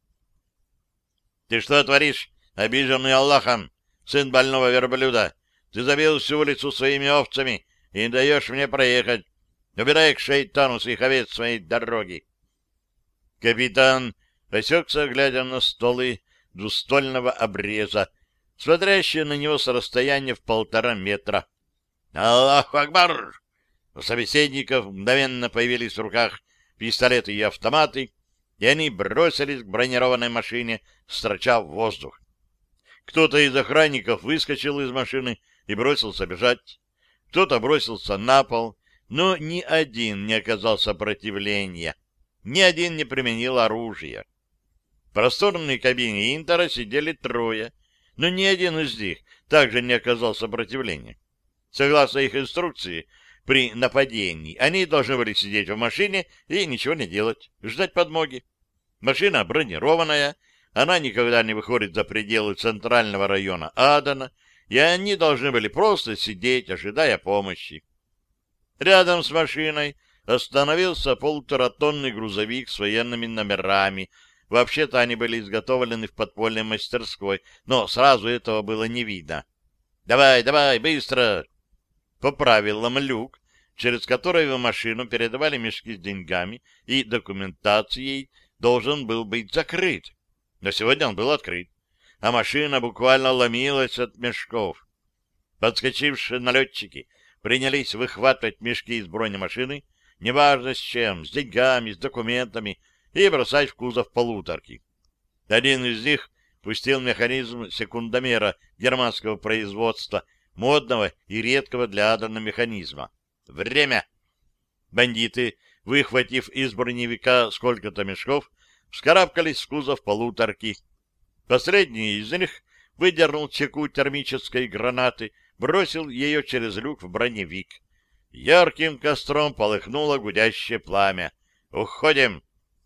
«Ты что творишь, обиженный Аллахом, сын больного верблюда? Ты забил всю улицу своими овцами и не даешь мне проехать. Убирай к шейтану своих овец с моей дороги». Капитан осекся, глядя на стволы двуствольного обреза, смотрящие на него с расстояния в 1,5 метра. «Аллаху Акбар!» У собеседников мгновенно появились в руках пистолеты и автоматы, и они бросились к бронированной машине, строча в воздух. Кто-то из охранников выскочил из машины и бросился бежать. Кто-то бросился на пол, но ни один не оказал сопротивления, ни один не применил оружие. В просторной кабине Интера сидели трое, но ни один из них также не оказал сопротивления. Согласно их инструкции, при нападении они должны были сидеть в машине и ничего не делать, ждать подмоги. Машина бронированная, она никогда не выходит за пределы центрального района Адена, и они должны были просто сидеть, ожидая помощи. Рядом с машиной остановился полуторатонный грузовик с военными номерами. Вообще-то они были изготовлены в подпольной мастерской, но сразу этого было не видно. «Давай, давай, быстро!» По правилам, люк, через который в машину передавали мешки с деньгами и документацией, должен был быть закрыт. Но сегодня он был открыт, а машина буквально ломилась от мешков. Подскочившие налетчики принялись выхватывать мешки из бронемашины, неважно с чем, с деньгами, с документами, и бросать в кузов полуторки. Один из них пустил механизм секундомера германского производства, модного и редкого для Адена механизма. Время! Бандиты, выхватив из броневика сколько-то мешков, вскарабкались в кузов полуторки. Последний из них выдернул чеку термической гранаты, бросил ее через люк в броневик. Ярким костром полыхнуло гудящее пламя. «Уходим!»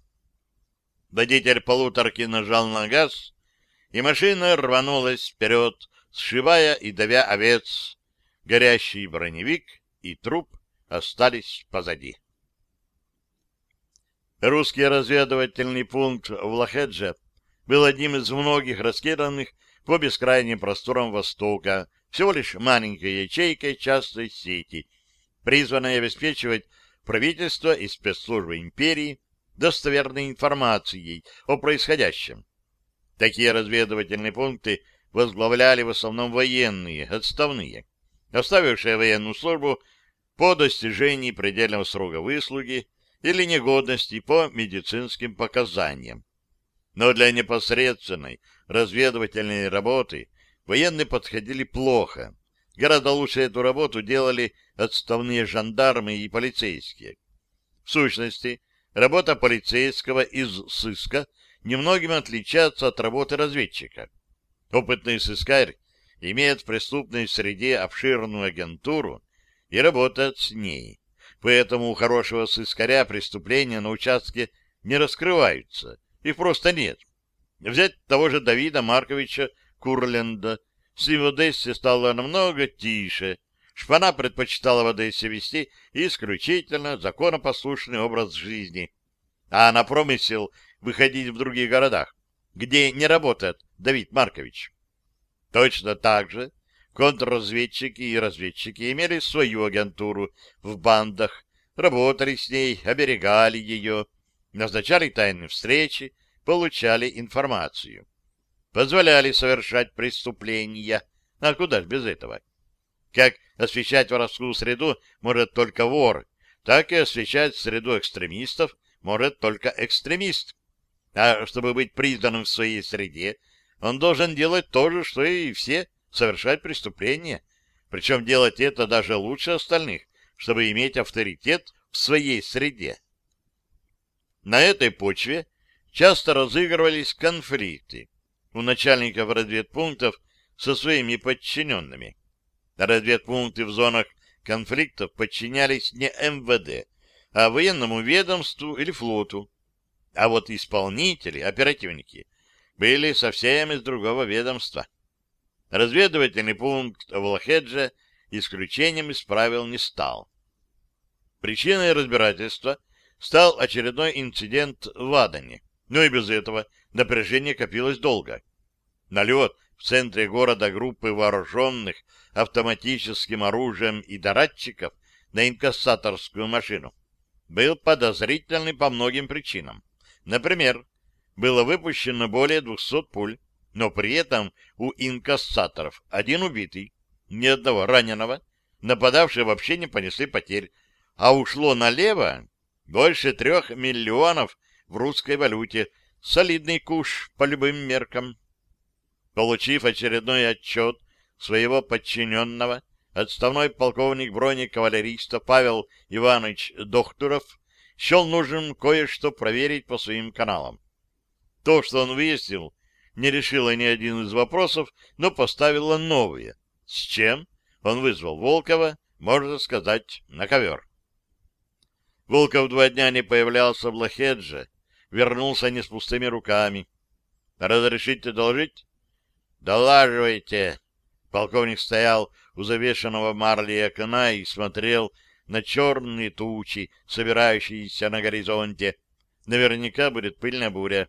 Водитель полуторки нажал на газ, и машина рванулась вперед, сшибая и давя овец. Горящий броневик и труп остались позади. Русский разведывательный пункт в Лахедже был одним из многих раскиданных по бескрайним просторам Востока, всего лишь маленькой ячейкой частной сети, призванной обеспечивать правительство и спецслужбы империи достоверной информацией о происходящем. Такие разведывательные пункты возглавляли в основном военные, отставные, оставившие военную службу по достижении предельного срока выслуги или негодности по медицинским показаниям. Но для непосредственной разведывательной работы военные подходили плохо. Гораздо лучше эту работу делали отставные жандармы и полицейские. В сущности, работа полицейского из сыска немногим отличается от работы разведчика. Опытный сыскарь имеет в преступной среде обширную агентуру и работает с ней. Поэтому у хорошего сыскаря преступления на участке не раскрываются. Их просто нет. Взять того же Давида Марковича Курленда. С ним в Одессе стало намного тише. Шпана предпочитала в Одессе вести исключительно законопослушный образ жизни, а на промысел выходить в других городах, где не работает Давид Маркович. Точно так же контрразведчики и разведчики имели свою агентуру в бандах, работали с ней, оберегали ее, назначали тайные встречи, получали информацию, позволяли совершать преступления. А куда ж без этого? Как освещать воровскую среду может только вор, так и освещать среду экстремистов может только экстремист. А чтобы быть признанным в своей среде, он должен делать то же, что и все, совершать преступления. Причем делать это даже лучше остальных, чтобы иметь авторитет в своей среде. На этой почве часто разыгрывались конфликты у начальников разведпунктов со своими подчиненными. Разведпункты в зонах конфликтов подчинялись не МВД, а военному ведомству или флоту. А вот исполнители, оперативники, были совсем из другого ведомства. Разведывательный пункт в Лахедже исключением из правил не стал. Причиной разбирательства стал очередной инцидент в Адене, но и без этого напряжение копилось долго. Налет в центре города группы вооруженных автоматическим оружием и датчиков на инкассаторскую машину был подозрительный по многим причинам. Например, было выпущено более 200 пуль, но при этом у инкассаторов один убитый, ни одного раненого, нападавшие вообще не понесли потерь, а ушло налево больше 3 миллионов в русской валюте. Солидный куш по любым меркам. Получив очередной отчет своего подчиненного, отставной полковник бронекавалериста Павел Иванович Дохтуров счел нужным кое-что проверить по своим каналам. То, что он выяснил, не решило ни один из вопросов, но поставило новые, с чем он вызвал Волкова, можно сказать, на ковер. Волков 2 дня не появлялся в Лохедже, вернулся не с пустыми руками. «Разрешите доложить?» «Долаживайте!» Полковник стоял у завешенного марлей окна и смотрел на черные тучи, собирающиеся на горизонте. Наверняка будет пыльная буря.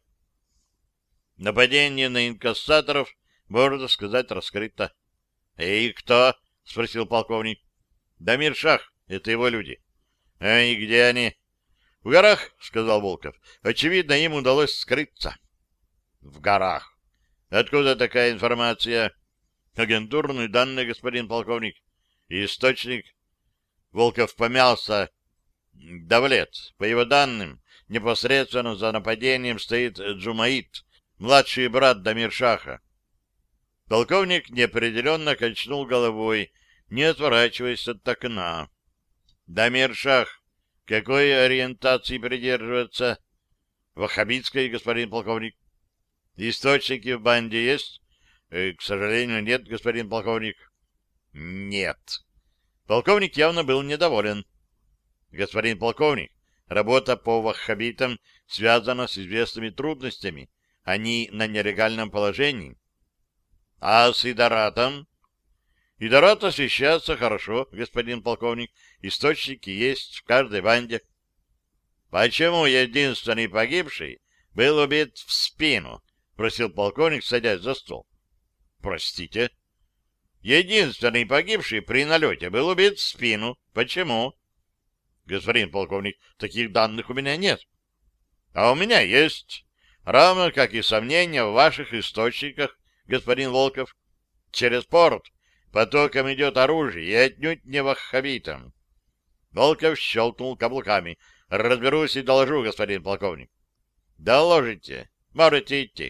Нападение на инкассаторов, можно сказать, раскрыто. — И кто? — спросил полковник. — Дамир Шах, это его люди. — А и где они? — В горах, — сказал Волков. — Очевидно, им удалось скрыться. — В горах. Откуда такая информация? — Агентурные данные, господин полковник. — Источник? Волков помялся. — Давлет. По его данным, непосредственно за нападением стоит Джумаид, младший брат Дамир Шаха. Полковник неопределенно качнул головой, не отворачиваясь от окна. Дамир Шах какой ориентации придерживается? Ваххабитской, господин полковник. Источники в банде есть? К сожалению, нет, господин полковник. Нет. Полковник явно был недоволен. Господин полковник, работа по ваххабитам связана с известными трудностями. Они на нелегальном положении. А с Идаратом? Идарат освещается хорошо, господин полковник. Источники есть в каждой банде. Почему единственный погибший был убит в спину? Просил полковник, садясь за стол. Простите? Единственный погибший при налете был убит в спину. Почему? Господин полковник, таких данных у меня нет. А у меня есть. Равно как и сомнения в ваших источниках, господин Волков. Через порт потоком идет оружие, и отнюдь не ваххабитам. Волков щелкнул каблуками. Разберусь и доложу, господин полковник. Доложите. Можете идти.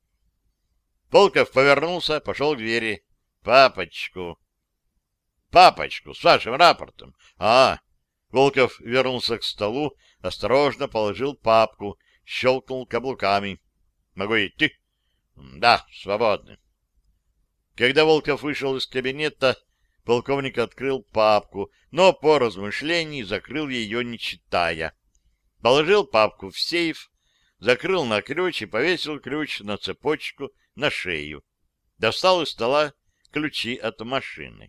Волков повернулся, пошел к двери. Папочку. Папочку, с вашим рапортом. Волков вернулся к столу, осторожно положил папку, щелкнул каблуками. Могу идти? Да, свободны. Когда Волков вышел из кабинета, полковник открыл папку, но по размышлении закрыл ее, не читая. Положил папку в сейф, закрыл на ключ и повесил ключ на цепочку на шею. Достал из стола ключи от машины.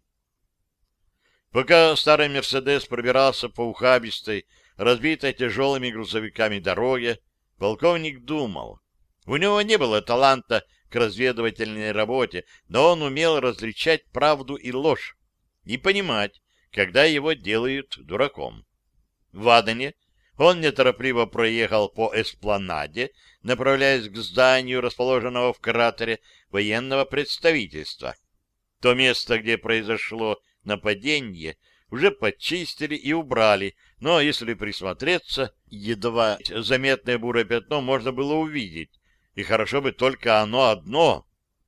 Пока старый «Мерседес» пробирался по ухабистой, разбитой тяжелыми грузовиками дороге, полковник думал. У него не было таланта к разведывательной работе, но он умел различать правду и ложь и понимать, когда его делают дураком. В Адене он неторопливо проехал по эспланаде, направляясь к зданию, расположенного в кратере военного представительства. То место, где произошло нападение, уже почистили и убрали, но если присмотреться, едва заметное бурое пятно можно было увидеть, и хорошо бы только оно одно.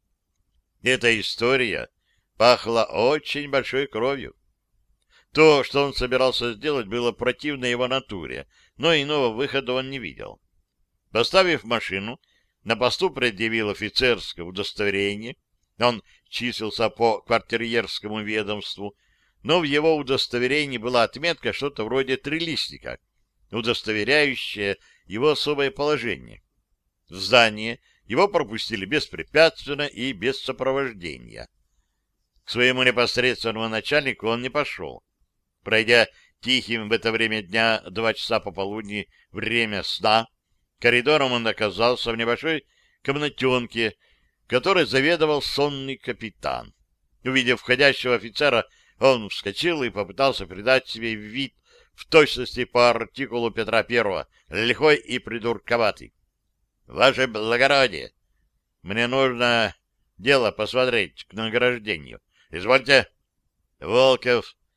Эта история пахла очень большой кровью. То, что он собирался сделать, было противно его натуре, но иного выхода он не видел. Поставив машину, на посту предъявил офицерское удостоверение. Он числился по квартирьерскому ведомству, но в его удостоверении была отметка что-то вроде трилистника, удостоверяющая его особое положение. В здание его пропустили беспрепятственно и без сопровождения. К своему непосредственному начальнику он не пошел. Пройдя тихим в это время дня 2 часа пополудни время сна, коридором он оказался в небольшой комнатенке, которой заведовал сонный капитан. Увидев входящего офицера, он вскочил и попытался придать себе вид в точности по артикулу Петра I, лихой и придурковатый. — Ваше благородие, мне нужно дело посмотреть к награждению. Извольте. Волков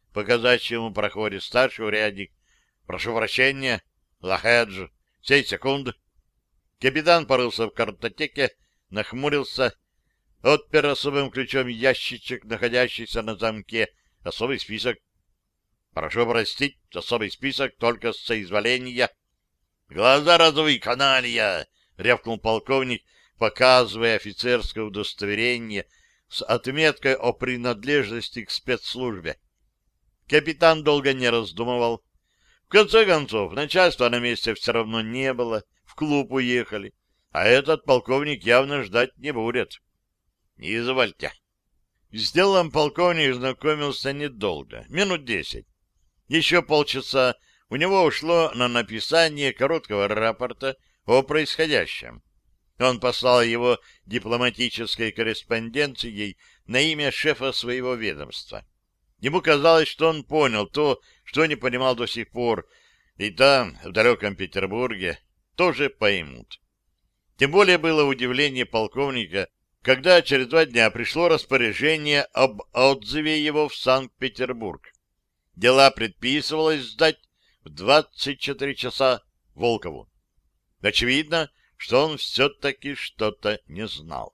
по казачьему проходе старший урядник. Прошу прощения, Лахедж, сей секунд. Капитан порылся в картотеке, нахмурился, отпер особым ключом ящичек, находящийся на замке, особый список. Прошу простить, особый список только с соизволения. Глаза разуй, каналья! — рявкнул полковник, показывая офицерское удостоверение с отметкой о принадлежности к спецслужбе. Капитан долго не раздумывал. В конце концов, начальства на месте все равно не было, в клуб уехали, а этот полковник явно ждать не будет. Не извольте. С делом полковник знакомился недолго, минут 10. Еще полчаса у него ушло на написание короткого рапорта о происходящем. Он послал его дипломатической корреспонденцией на имя шефа своего ведомства. Ему казалось, что он понял то, что не понимал до сих пор, и там, в далеком Петербурге, тоже поймут. Тем более было удивление полковника, когда через 2 дня пришло распоряжение об отзыве его в Санкт-Петербург. Дела предписывалось сдать в 24 часа Волкову. Очевидно, что он все-таки что-то не знал.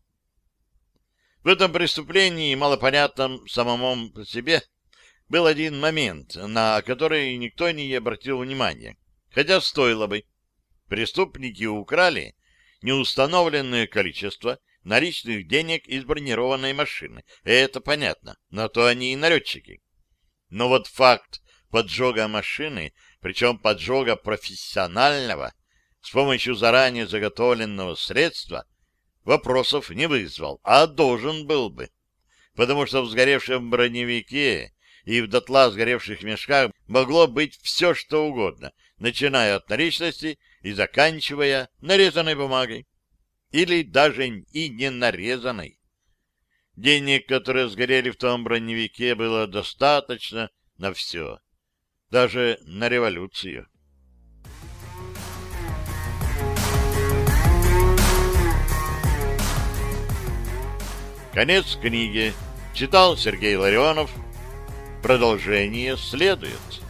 В этом преступлении, малопонятном самому по себе, был один момент, на который никто не обратил внимания, хотя стоило бы. Преступники украли неустановленное количество наличных денег из бронированной машины. Это понятно, на то они и налетчики. Но вот факт поджога машины, причем поджога профессионального, с помощью заранее заготовленного средства, вопросов не вызвал, а должен был бы. Потому что в сгоревшем броневике и в дотла сгоревших мешках могло быть все, что угодно, начиная от наличности и заканчивая нарезанной бумагой. Или даже и не нарезанной. Денег, которые сгорели в том броневике, было достаточно на все. Даже на революцию. Конец книги. Читал Сергей Ларионов. Продолжение следует.